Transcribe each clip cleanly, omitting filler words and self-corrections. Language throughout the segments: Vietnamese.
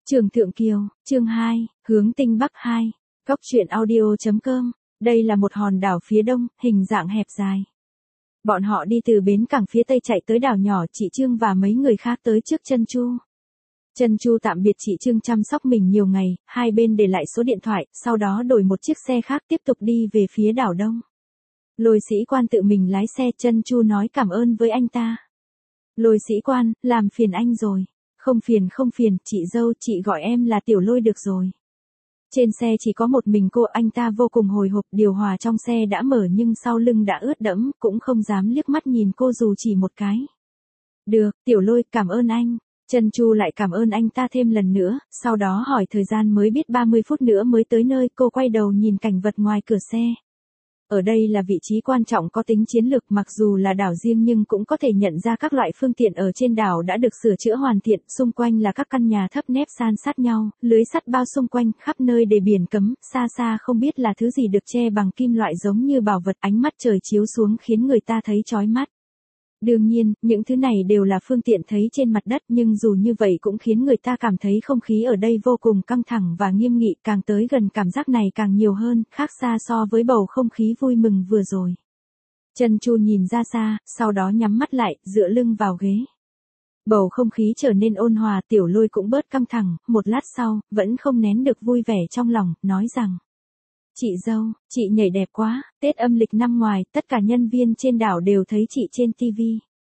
Trường Thượng Kiều, chương 2, hướng Tinh Bắc 2, góc truyện audio.com. Đây là một hòn đảo phía đông, hình dạng hẹp dài. Bọn họ đi từ bến cảng phía tây chạy tới đảo nhỏ, chị Trương và mấy người khác tới trước Chân Chu. Chân Chu tạm biệt chị Trương chăm sóc mình nhiều ngày, hai bên để lại số điện thoại, sau đó đổi một chiếc xe khác tiếp tục đi về phía đảo đông. Lôi sĩ quan tự mình lái xe, Chân Chu nói cảm ơn với anh ta. Lôi sĩ quan, làm phiền anh rồi. Không phiền, chị dâu, chị gọi em là Tiểu Lôi được rồi. Trên xe chỉ có một mình cô, anh ta vô cùng hồi hộp, điều hòa trong xe đã mở nhưng sau lưng đã ướt đẫm, cũng không dám liếc mắt nhìn cô dù chỉ một cái. Được, Tiểu Lôi, cảm ơn anh. Chân Chu lại cảm ơn anh ta thêm lần nữa, sau đó hỏi thời gian mới biết 30 phút nữa mới tới nơi, cô quay đầu nhìn cảnh vật ngoài cửa xe. Ở đây là vị trí quan trọng có tính chiến lược, mặc dù là đảo riêng nhưng cũng có thể nhận ra các loại phương tiện ở trên đảo đã được sửa chữa hoàn thiện, xung quanh là các căn nhà thấp nép san sát nhau, lưới sắt bao xung quanh, khắp nơi để biển cấm, xa xa không biết là thứ gì được che bằng kim loại giống như bảo vật, ánh mắt trời chiếu xuống khiến người ta thấy chói mắt. Đương nhiên, những thứ này đều là phương tiện thấy trên mặt đất, nhưng dù như vậy cũng khiến người ta cảm thấy không khí ở đây vô cùng căng thẳng và nghiêm nghị, càng tới gần cảm giác này càng nhiều hơn, khác xa so với bầu không khí vui mừng vừa rồi. Chân Chu nhìn ra xa, sau đó nhắm mắt lại, dựa lưng vào ghế. Bầu không khí trở nên ôn hòa, Tiểu Lôi cũng bớt căng thẳng, một lát sau, vẫn không nén được vui vẻ trong lòng, nói rằng: Chị dâu, chị nhảy đẹp quá, Tết âm lịch năm ngoài, tất cả nhân viên trên đảo đều thấy chị trên TV.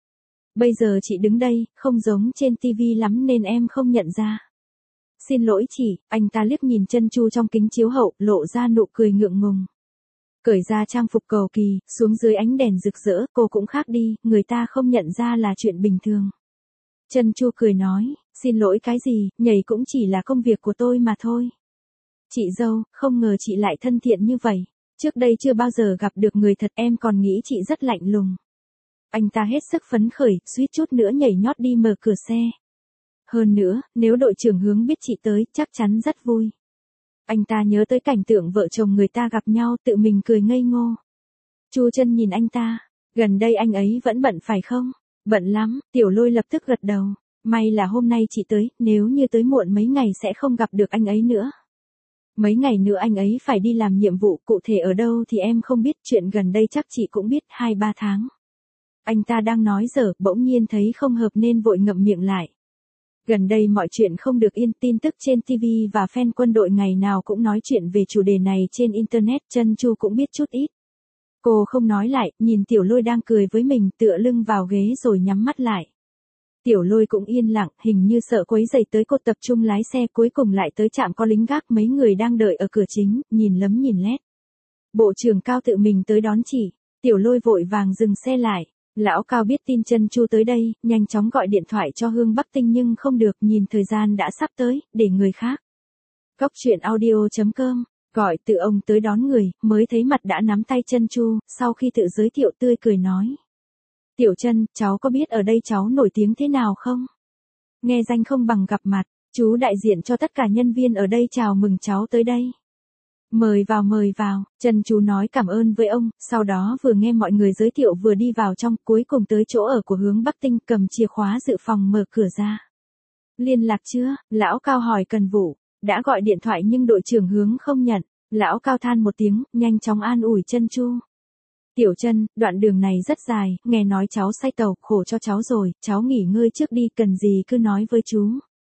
Bây giờ chị đứng đây, không giống trên TV lắm nên em không nhận ra. Xin lỗi chị, anh ta liếc nhìn Chân Chu trong kính chiếu hậu, lộ ra nụ cười ngượng ngùng. Cởi ra trang phục cầu kỳ, xuống dưới ánh đèn rực rỡ, cô cũng khác đi, người ta không nhận ra là chuyện bình thường. Chân Chu cười nói, xin lỗi cái gì, nhảy cũng chỉ là công việc của tôi mà thôi. Chị dâu, không ngờ chị lại thân thiện như vậy. Trước đây chưa bao giờ gặp được người thật, em còn nghĩ chị rất lạnh lùng. Anh ta hết sức phấn khởi, suýt chút nữa nhảy nhót đi mở cửa xe. Hơn nữa, nếu đội trưởng Hướng biết chị tới, chắc chắn rất vui. Anh ta nhớ tới cảnh tượng vợ chồng người ta gặp nhau, tự mình cười ngây ngô. Chu Chân nhìn anh ta, gần đây anh ấy vẫn bận phải không? Bận lắm, Tiểu Lôi lập tức gật đầu. May là hôm nay chị tới, nếu như tới muộn mấy ngày sẽ không gặp được anh ấy nữa. Mấy ngày nữa anh ấy phải đi làm nhiệm vụ, cụ thể ở đâu thì em không biết, chuyện gần đây chắc chị cũng biết, 2-3 tháng. Anh ta đang nói dở, bỗng nhiên thấy không hợp nên vội ngậm miệng lại. Gần đây mọi chuyện không được yên, tin tức trên TV và fan quân đội ngày nào cũng nói chuyện về chủ đề này trên Internet, Chân Chu cũng biết chút ít. Cô không nói lại, nhìn Tiểu Lôi đang cười với mình, tựa lưng vào ghế rồi nhắm mắt lại. Tiểu Lôi cũng yên lặng, hình như sợ quấy rầy tới cô, tập trung lái xe, cuối cùng lại tới trạm có lính gác, mấy người đang đợi ở cửa chính, nhìn lấm nhìn lét. Bộ trưởng Cao tự mình tới đón chị, Tiểu Lôi vội vàng dừng xe lại. Lão Cao biết tin Chân Chu tới đây, nhanh chóng gọi điện thoại cho Hương Bắc Tinh nhưng không được, nhìn thời gian đã sắp tới, để người khác. Góc truyện audio.com, gọi tự ông tới đón người, mới thấy mặt đã nắm tay Chân Chu, sau khi tự giới thiệu tươi cười nói. Tiểu Chân, cháu có biết ở đây cháu nổi tiếng thế nào không? Nghe danh không bằng gặp mặt, chú đại diện cho tất cả nhân viên ở đây chào mừng cháu tới đây. Mời vào, Chân Chu nói cảm ơn với ông, sau đó vừa nghe mọi người giới thiệu vừa đi vào trong, cuối cùng tới chỗ ở của Hướng Bắc Tinh, cầm chìa khóa dự phòng mở cửa ra. Liên lạc chưa? Lão Cao hỏi Cần Vũ, đã gọi điện thoại nhưng đội trưởng Hướng không nhận. Lão Cao than một tiếng, nhanh chóng an ủi Chân Chu. Tiểu Chân, đoạn đường này rất dài, nghe nói cháu say tàu, khổ cho cháu rồi, cháu nghỉ ngơi trước đi, cần gì cứ nói với chú.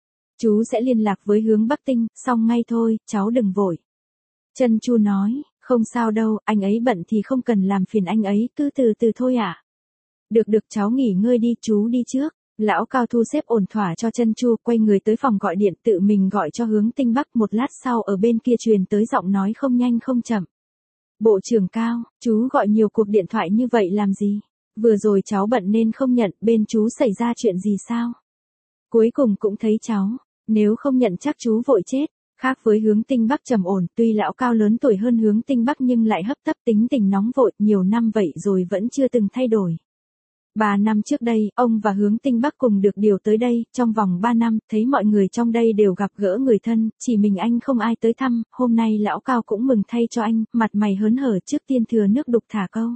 Chú sẽ liên lạc với Hướng Bắc Tinh, xong ngay thôi, cháu đừng vội. Chân Chu nói, không sao đâu, anh ấy bận thì không cần làm phiền anh ấy, cứ từ từ thôi ạ. Được cháu nghỉ ngơi đi, chú đi trước. Lão Cao thu xếp ổn thỏa cho Chân Chu, quay người tới phòng gọi điện, tự mình gọi cho Hướng Tinh Bắc, một lát sau ở bên kia truyền tới giọng nói không nhanh không chậm. Bộ trưởng Cao, chú gọi nhiều cuộc điện thoại như vậy làm gì? Vừa rồi cháu bận nên không nhận, bên chú xảy ra chuyện gì sao? Cuối cùng cũng thấy cháu, nếu không nhận chắc chú vội chết. Khác với Hướng Tinh Bắc trầm ổn, tuy lão Cao lớn tuổi hơn Hướng Tinh Bắc nhưng lại hấp tấp, tính tình nóng vội, nhiều năm vậy rồi vẫn chưa từng thay đổi. 3 năm trước đây, ông và Hướng Tinh Bắc cùng được điều tới đây, trong vòng 3 năm, thấy mọi người trong đây đều gặp gỡ người thân, chỉ mình anh không ai tới thăm, hôm nay lão Cao cũng mừng thay cho anh, mặt mày hớn hở, trước tiên thừa nước đục thả câu.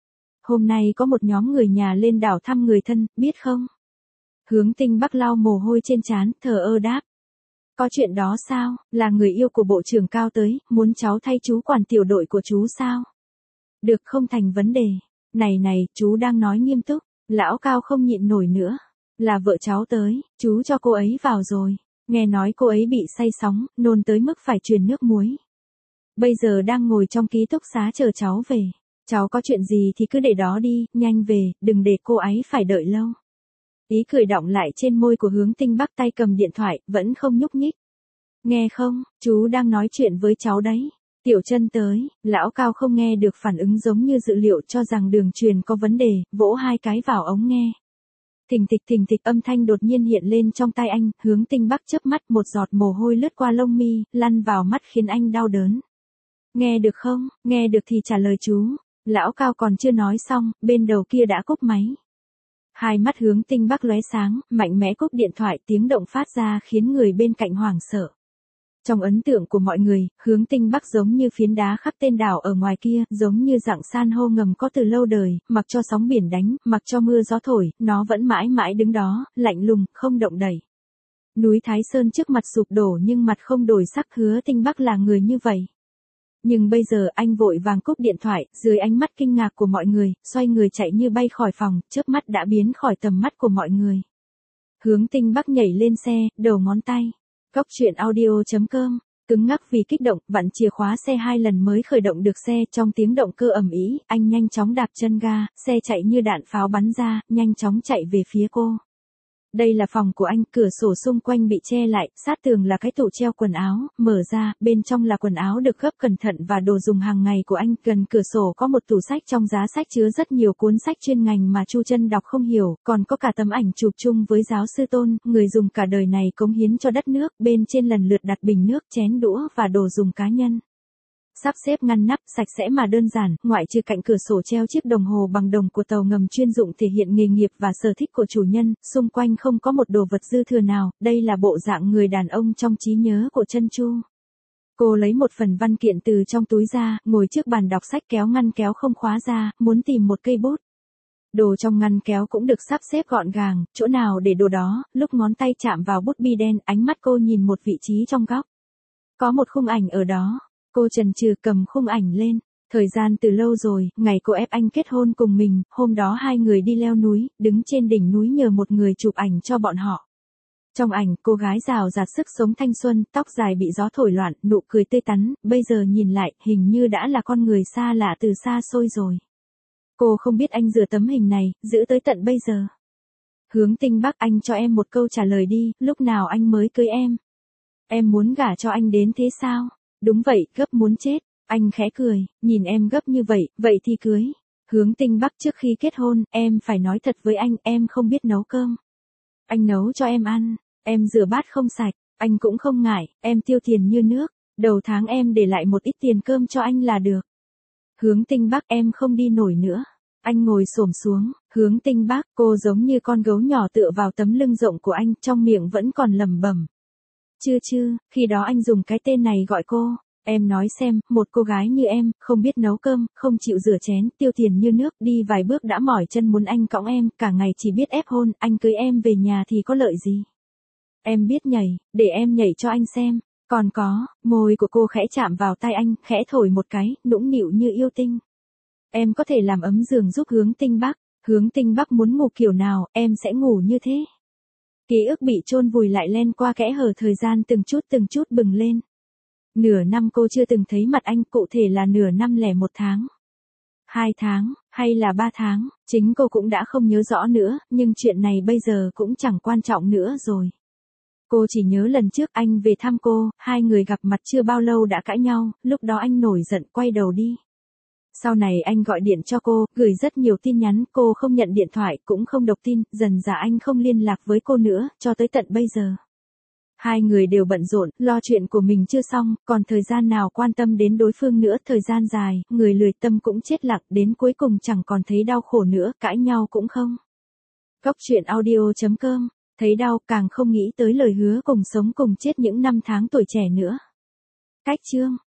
Hôm nay có một nhóm người nhà lên đảo thăm người thân, biết không? Hướng Tinh Bắc lau mồ hôi trên trán, thờ ơ đáp. Có chuyện đó sao, là người yêu của bộ trưởng Cao tới, muốn cháu thay chú quản tiểu đội của chú sao? Được, không thành vấn đề. Này, chú đang nói nghiêm túc. Lão Cao không nhịn nổi nữa. Là vợ cháu tới, chú cho cô ấy vào rồi. Nghe nói cô ấy bị say sóng, nôn tới mức phải truyền nước muối. Bây giờ đang ngồi trong ký túc xá chờ cháu về. Cháu có chuyện gì thì cứ để đó đi, nhanh về, đừng để cô ấy phải đợi lâu. Ý cười đọng lại trên môi của Hướng Tinh Bắc, tay cầm điện thoại, vẫn không nhúc nhích. Nghe không, chú đang nói chuyện với cháu đấy. Tiểu Chân tới, Lão Cao không nghe được phản ứng giống như dự liệu, cho rằng đường truyền có vấn đề, vỗ 2 cái vào ống nghe. Thình thịch âm thanh đột nhiên hiện lên trong tai anh, Hướng Tinh Bắc chớp mắt, một giọt mồ hôi lướt qua lông mi, lăn vào mắt khiến anh đau đớn. Nghe được không, nghe được thì trả lời chú. Lão Cao còn chưa nói xong, bên đầu kia đã cúp máy. Hai mắt Hướng Tinh Bắc lóe sáng, mạnh mẽ cúp điện thoại, tiếng động phát ra khiến người bên cạnh hoảng sợ. Trong ấn tượng của mọi người, Hướng Tinh Bắc giống như phiến đá khắc tên đảo ở ngoài kia, giống như dạng san hô ngầm có từ lâu đời, mặc cho sóng biển đánh, mặc cho mưa gió thổi, nó vẫn mãi mãi đứng đó, lạnh lùng, không động đậy. Núi Thái Sơn trước mặt sụp đổ nhưng mặt không đổi sắc, Hứa Tinh Bắc là người như vậy. Nhưng bây giờ anh vội vàng cúp điện thoại, dưới ánh mắt kinh ngạc của mọi người, xoay người chạy như bay khỏi phòng, chớp mắt đã biến khỏi tầm mắt của mọi người. Hướng Tinh Bắc nhảy lên xe, đầu ngón tay. Cóc truyện audio.com, cứng ngắc vì kích động, vặn chìa khóa xe 2 lần mới khởi động được xe, trong tiếng động cơ ầm ĩ, anh nhanh chóng đạp chân ga, xe chạy như đạn pháo bắn ra, nhanh chóng chạy về phía cô. Đây là phòng của anh, cửa sổ xung quanh bị che lại, sát tường là cái tủ treo quần áo, mở ra, bên trong là quần áo được gấp cẩn thận và đồ dùng hàng ngày của anh, gần cửa sổ có một tủ sách, trong giá sách chứa rất nhiều cuốn sách chuyên ngành mà Chu Chân đọc không hiểu, còn có cả tấm ảnh chụp chung với giáo sư Tôn, người dùng cả đời này cống hiến cho đất nước, bên trên lần lượt đặt bình nước, chén đũa và đồ dùng cá nhân. Sắp xếp ngăn nắp, sạch sẽ mà đơn giản, ngoại trừ cạnh cửa sổ treo chiếc đồng hồ bằng đồng của tàu ngầm chuyên dụng thể hiện nghề nghiệp và sở thích của chủ nhân, xung quanh không có một đồ vật dư thừa nào, đây là bộ dạng người đàn ông trong trí nhớ của Chân Chu. Cô lấy một phần văn kiện từ trong túi ra, ngồi trước bàn đọc sách, kéo ngăn kéo không khóa ra, muốn tìm một cây bút. Đồ trong ngăn kéo cũng được sắp xếp gọn gàng, chỗ nào để đồ đó, lúc ngón tay chạm vào bút bi đen, ánh mắt cô nhìn một vị trí trong góc. Có một khung ảnh ở đó. Cô chần chừ cầm khung ảnh lên. Thời gian từ lâu rồi, ngày cô ép anh kết hôn cùng mình, hôm đó hai người đi leo núi, đứng trên đỉnh núi nhờ một người chụp ảnh cho bọn họ. Trong ảnh, cô gái rào rạt sức sống thanh xuân, tóc dài bị gió thổi loạn, nụ cười tươi tắn, bây giờ nhìn lại, hình như đã là con người xa lạ từ xa xôi rồi. Cô không biết anh rửa tấm hình này, giữ tới tận bây giờ. Hướng Tinh Bắc, anh cho em một câu trả lời đi, lúc nào anh mới cưới em? Em muốn gả cho anh đến thế sao? Đúng vậy, gấp muốn chết. Anh khẽ cười, nhìn em gấp như vậy, vậy thì cưới. Hướng Tinh Bắc, trước khi kết hôn, em phải nói thật với anh, em không biết nấu cơm. Anh nấu cho em ăn, em rửa bát không sạch, anh cũng không ngại, em tiêu tiền như nước, đầu tháng em để lại một ít tiền cơm cho anh là được. Hướng Tinh Bắc, em không đi nổi nữa. Anh ngồi xổm xuống, Hướng Tinh Bắc, cô giống như con gấu nhỏ tựa vào tấm lưng rộng của anh, trong miệng vẫn còn lẩm bẩm. Chứ, khi đó anh dùng cái tên này gọi cô. Em nói xem, một cô gái như em, không biết nấu cơm, không chịu rửa chén, tiêu tiền như nước, đi vài bước đã mỏi chân muốn anh cõng em, cả ngày chỉ biết ép hôn, anh cưới em về nhà thì có lợi gì? Em biết nhảy, để em nhảy cho anh xem. Còn có, môi của cô khẽ chạm vào tai anh, khẽ thổi một cái, nũng nịu như yêu tinh. Em có thể làm ấm giường giúp Hướng Tinh Bắc. Hướng Tinh Bắc muốn ngủ kiểu nào, em sẽ ngủ như thế. Ký ức bị chôn vùi lại len qua kẽ hở thời gian từng chút bừng lên. Nửa năm cô chưa từng thấy mặt anh, cụ thể là nửa năm lẻ 1 tháng. 2 tháng, hay là 3 tháng, chính cô cũng đã không nhớ rõ nữa, nhưng chuyện này bây giờ cũng chẳng quan trọng nữa rồi. Cô chỉ nhớ lần trước anh về thăm cô, hai người gặp mặt chưa bao lâu đã cãi nhau, lúc đó anh nổi giận quay đầu đi. Sau này anh gọi điện cho cô, gửi rất nhiều tin nhắn, cô không nhận điện thoại, cũng không đọc tin, dần dà anh không liên lạc với cô nữa, cho tới tận bây giờ. Hai người đều bận rộn, lo chuyện của mình chưa xong, còn thời gian nào quan tâm đến đối phương nữa, thời gian dài, người lười tâm cũng chết lặng, đến cuối cùng chẳng còn thấy đau khổ nữa, cãi nhau cũng không. Cóc truyện audio.com, thấy đau càng không nghĩ tới lời hứa cùng sống cùng chết những năm tháng tuổi trẻ nữa. Cách chương